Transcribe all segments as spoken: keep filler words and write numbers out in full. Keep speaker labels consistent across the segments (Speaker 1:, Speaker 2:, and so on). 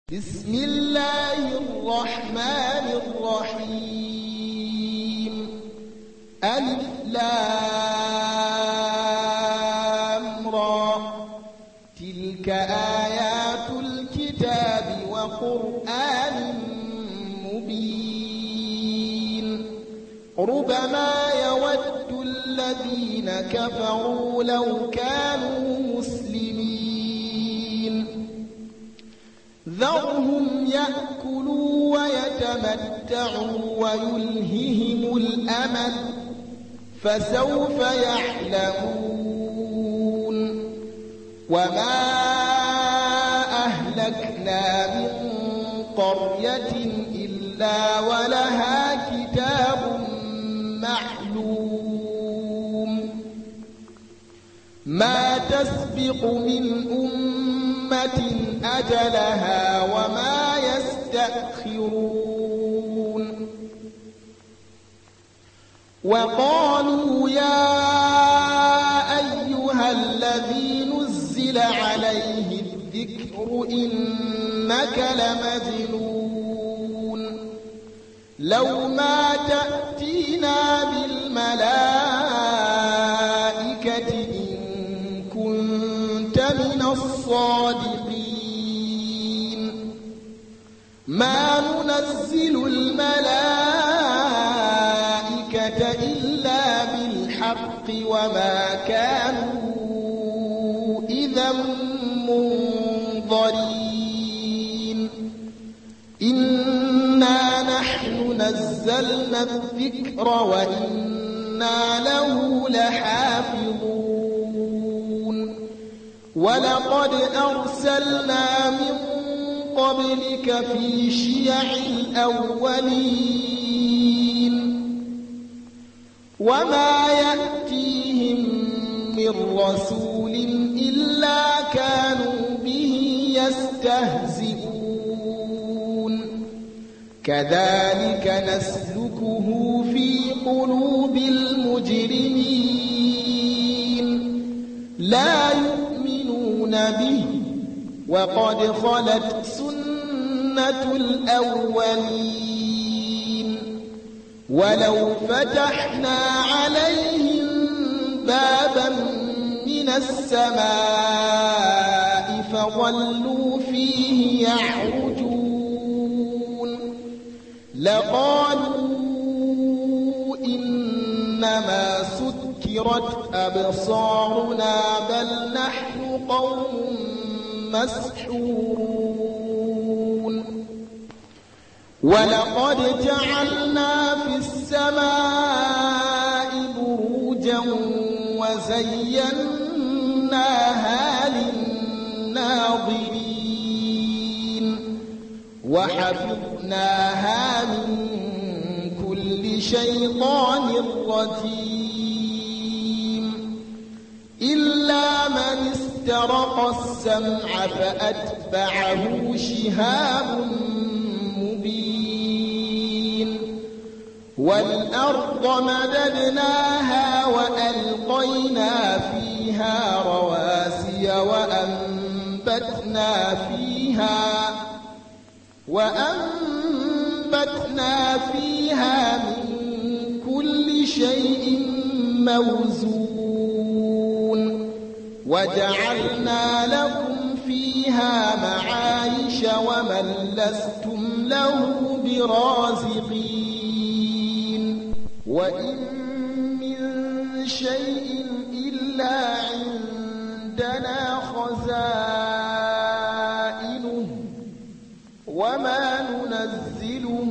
Speaker 1: بسم الله الرحمن الرحيم ألف لام را تلك آيات الكتاب وقرآن مبين ربما يود الذين كفروا لو كانوا مسلمين ذرهم يأكلوا ويتمتعوا ويلههم الأمل فسوف يعلمون وما أهلكنا من قرية إلا ولها كتاب معلوم ما تسبق من أمة أجلها وما يستأخرون وقالوا يا أيها الذي نزل عليه الذكر إنك لمجنون لو ما تأتينا بالملائكة إن كنت من الصادقين ما ننزل الملائكة إلا بالحق وما كانوا إذا منظرين إنا نحن نزلنا الذكر وإنا له لحافظون ولقد أرسلنا من قبلك في شيع الأولين وما يأتيهم من رسول إلا كانوا به يستهزئون كذلك نسلكه في قلوب المجرمين لا يؤمنون به وقد خلت سنة الأولين ولو فتحنا عليهم بابا من السماء فظلوا فيه يعرجون لقالوا إنما سكرت أبصارنا بل نحن قوم مسحورون ولقد جعلنا في السماء بروجا وزيناها للناظرين وحفظناها من كل شيطان رجيم إلا من استرق السمع فأتبعه شهاب مبين والأرض مددناها وألقينا فيها رواسي وأنبتنا فيها وأنبتنا فيها من كل شيء موزون وجعلنا لكم فيها معايش ومن لستم له برازقين وإن من شيء إلا عندنا خزائنه وما ننزله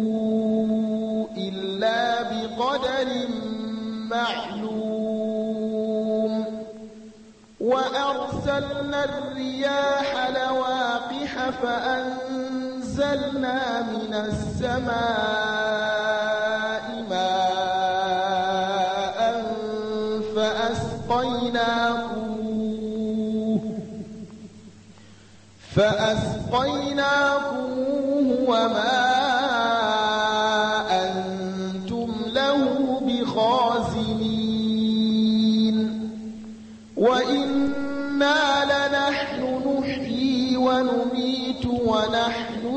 Speaker 1: إلا بقدر معلوم وأرسلنا الرياح لواقح فأنزلنا من السماء ماء فأسقيناكموه فأسقيناكموه وما أنتم له بخازنين وإنا لنحن نحيي ونميت ونحن ونحن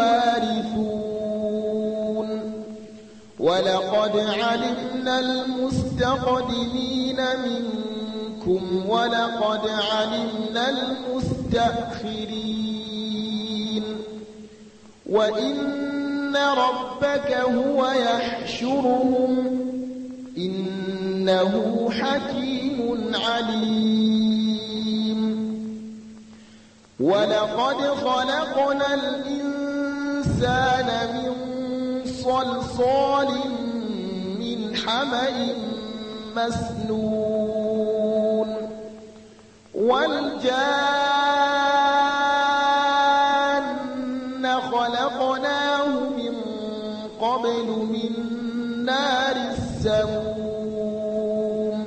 Speaker 1: الوارثون ولقد علمنا المستقدمين منكم ولقد علمنا المستأخرين وإن ربك هو يحشرهم إنه حكيم عليم ولقد خلقنا الإنسان من صلصال من حمأ مسنون والجان خلقناه من قبل من نار السموم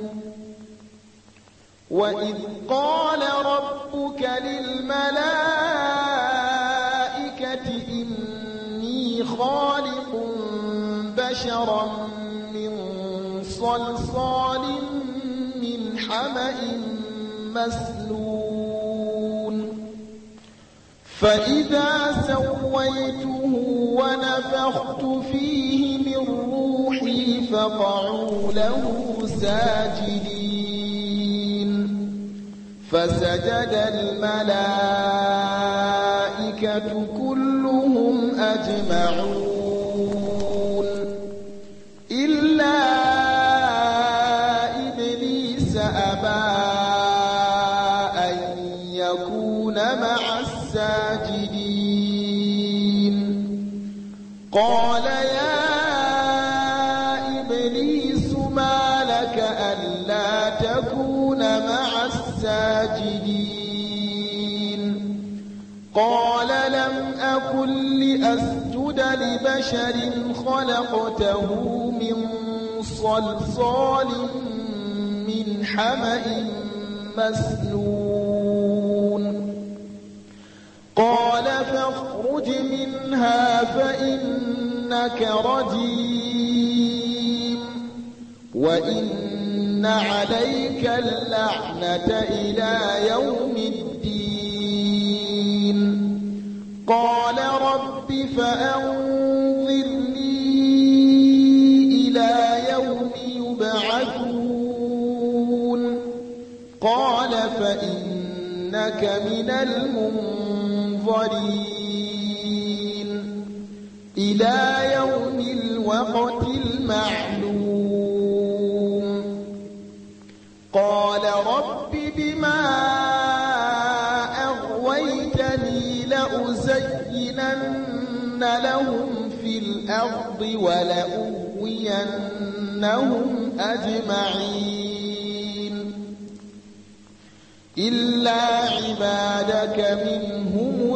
Speaker 1: وإذ قال ربك للملائكة إني خالق بشرا من صلصال من حمأ مسنون فإذا سويته ونفخت فيه من روحي فقعوا له ساجدين فسجد الملائكة كلهم أجمعون إلا إبليس أبى أن يكون مع الساجدين قال يا إبليس ما لك ألا تكون مع الساجدين قال لم أكن لأسجد لبشر خلقته من صلصال من حمأ مسنون قال فاخرج منها فإنك رجيم وإن عليك اللعنة إلى يوم الدين قال رب فأنظرني إلى يوم يبعثون قال فإنك من المنظرين إلى يوم الوقت المعلوم قال رب بما أغويتني لأزينن لهم في الأرض ولأغوينهم أجمعين إلا عبادك منهم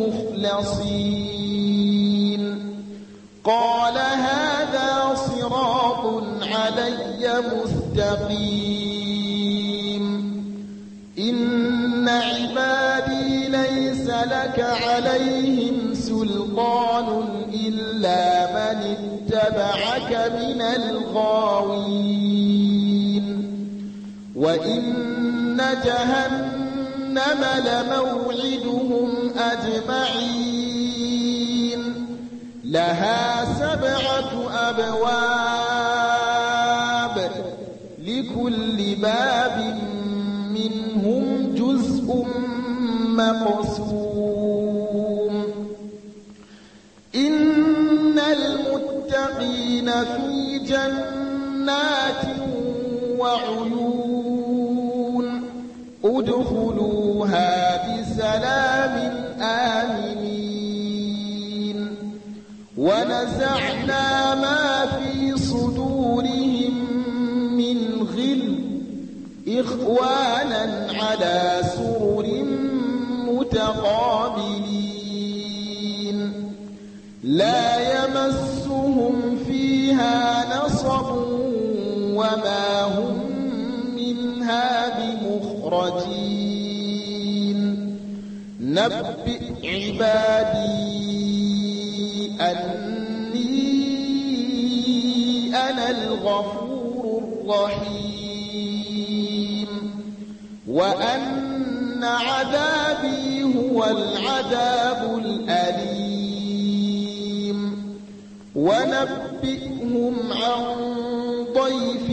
Speaker 1: المخلصين قال هذا صراط علي مستقيم إن عبادي ليس لك عليهم سلطان إلا من اتبعك من الغاوين وإن جهنم لموعدهم أجمعين لها سبعة أبواب لكل باب منهم جزء مقسوم إن المتقين في جنات وعيون ادخلوها بسلام آمنين ونزعنا ما في صدورهم من غل إخوانا على سرر متقابلين لا يمسهم فيها نصب وما هم منها بمخرجين نبئ عبادي أني أنا الغفور الرحيم وأن عذابي هو هو العذاب الأليم ونبئهم عن ضيف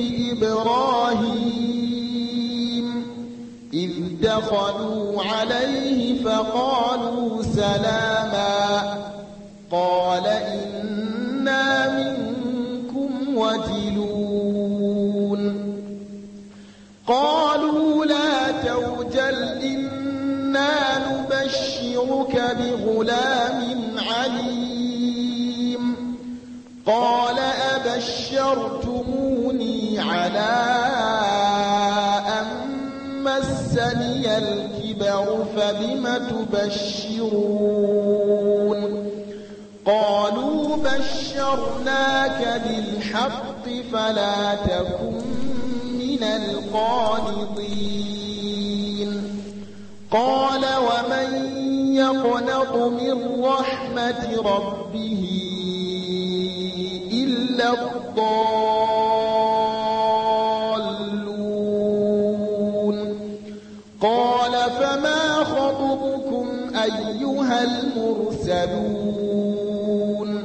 Speaker 1: إبراهيم إذ دخلوا عليه فقالوا سلاما قال إنا منكم وجلون قالوا لا توجل إنا نبشرك بغلام عليم قال أبشرتموني على أن مسني الكبر فبم تبشرون قالوا بشرناك بالحق فلا تكن من القانطين قال ومن يقنط من رحمة ربه إلا الضالون قال فما خطبكم أيها المرسلون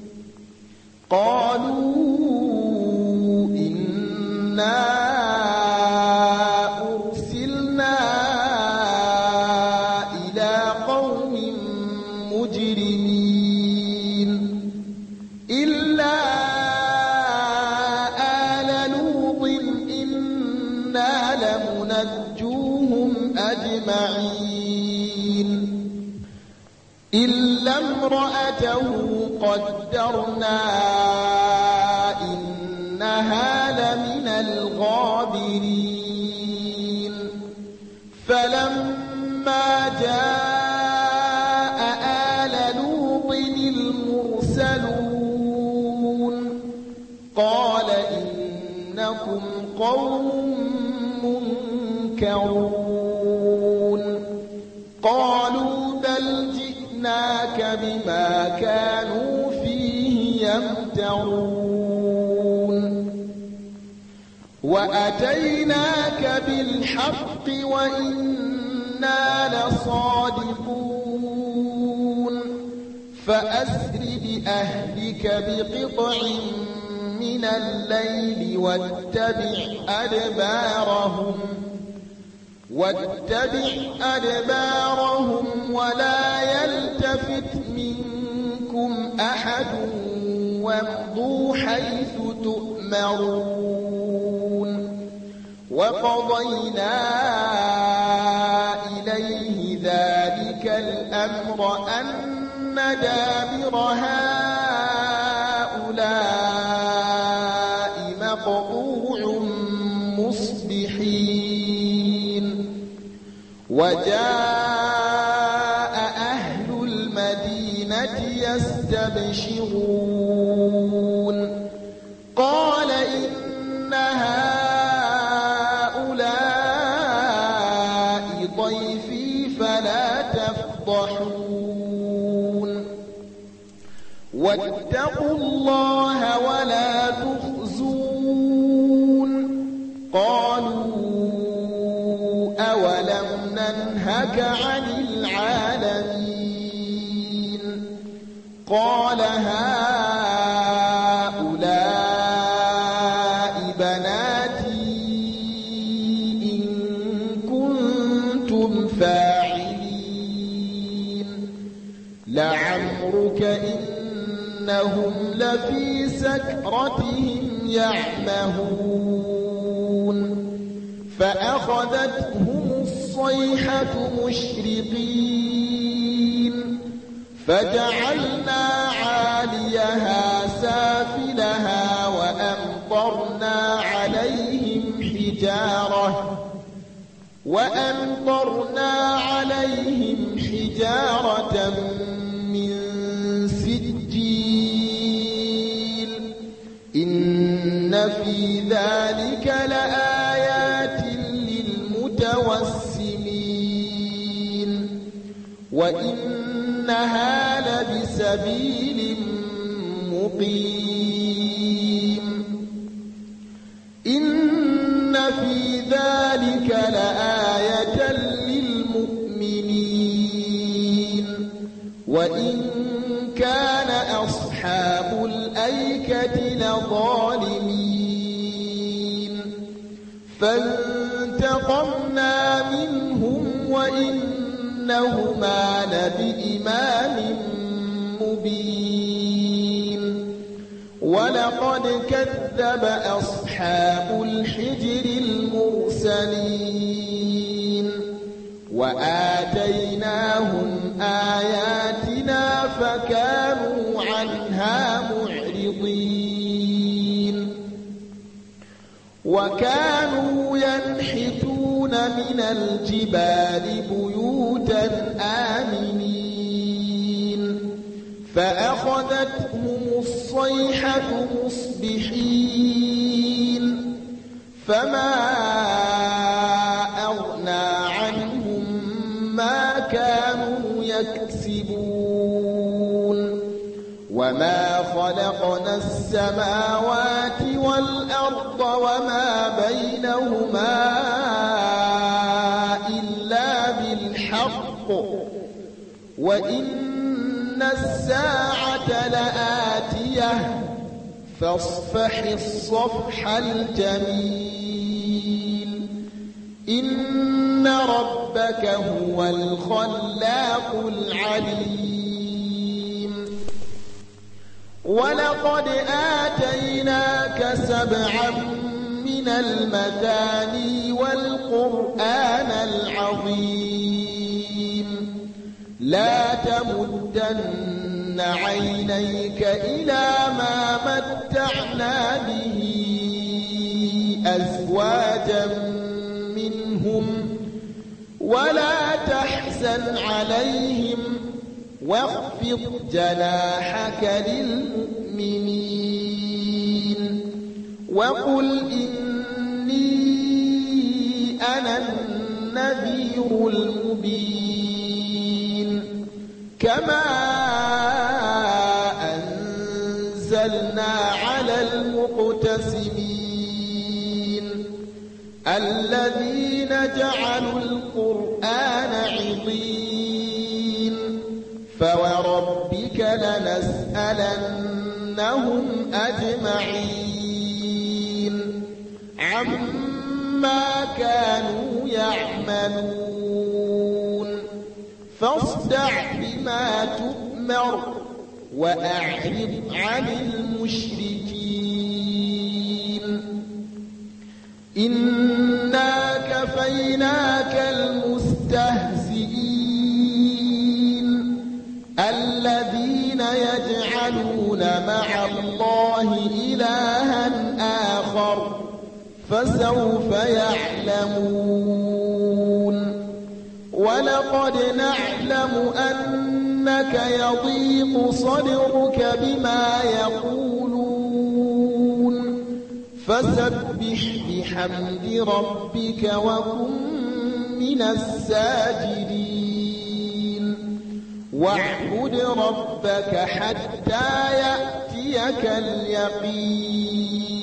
Speaker 1: قالوا إنا أرسلنا إلى قوم مجرمين إلا آل لوط إنا لمنجوهم أجمعين إلا امرأته قدرنا إنها لمن الغابرين فلما جاء آل لوط المرسلون قال إنكم قوم منكرون قالوا بل جئناك بما كانوا فيه يمترون وأتيناك بالحق وإنا لصادقون فأسر بأهلك بقطع من الليل واتبع أدبارهم واتبع أدبارهم ولا يلتفت منكم أحد وامضوا حيث تؤمرون وقضينا إليه ذلك الأمر أن دابر هؤلاء مقطوع مصبحين وجاء أهل المدينة يستبشرون قال إن هؤلاء ضيفي فلا تفضحون واتقوا الله ولا تخزون قالوا أولم ننهك عن العالمين قال هؤلاء بناتي إن كنتم فاعلين لعمرك إنهم لفي سكرتهم يعمهون فأخذتهم الصيحة مشرقين فجعلنا عاليها سافلها وأمطرنا عليهم حجارة وأمطرنا عليهم حجارة من سجيل إن في ذلك لآيات للمتوسمين وإنها لبسبيل مقيم إن في ذلك لآية للمؤمنين وإن كان أصحاب الأيكة لظالمين فانتقمنا منهم وإنهما لبإمام مبين ولقد كذب أصحاب الحجر المرسلين وآتيناهم آياتنا فكانوا عنها معرضين وكانوا ينحتون من الجبال بيوتا آمنين فأخذتهم الصيحة مصبحين فما أغنى عنهم ما كانوا يكسبون وما خلقنا السماوات والأرض وما بينهما إلا بالحق وإن الساعة لآتية فاصفح الصفح الجميل إن ربك هو الخلاق العليم ولقد آتيناك سبعا من المثاني والقرآن العظيم لا تمدن عينيك إلى ما متعنا به أزواجا منهم ولا تحزن عليهم واخفض جناحك للمؤمنين وقل إني أنا النذير المبين كما أنزلنا على المقتسمين الذين جعلوا القرآن عضين فوربك لنسألنهم أجمعين عما كانوا يعملون فاصدع بما تؤمر وأعرض عن المشركين إنا كفيناك المستهزئين الذين يجعلون مع الله إلها آخر فسوف يعلمون ولقد نعلم أنك يضيق صدرك بما يقولون فسبح بحمد ربك وكن من الساجدين واعبد ربك حتى يأتيك اليقين